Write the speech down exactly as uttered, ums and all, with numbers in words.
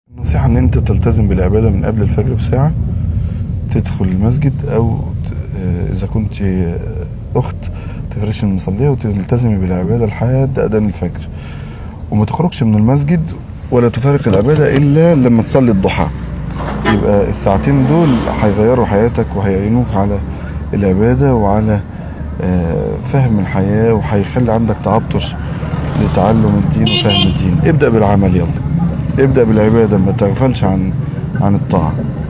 النصيحة ان انت تلتزم بالعبادة من قبل الفجر بساعة، تدخل المسجد او اذا كنت اخت تفرش المصلية وتلتزمي بالعبادة لحد اذان الفجر، وما تخرجش من المسجد ولا تفارق العبادة الا لما تصلي الضحى. يبقى الساعتين دول هيغيروا حياتك وهيعينوك على العبادة وعلى فهم الحياة، وهيخلي عندك تعطش لتعلم الدين وفهم الدين. ابدأ بالعمل، يلا ابدأ بالعبادة، ما تغفلش عن عن الطاعة.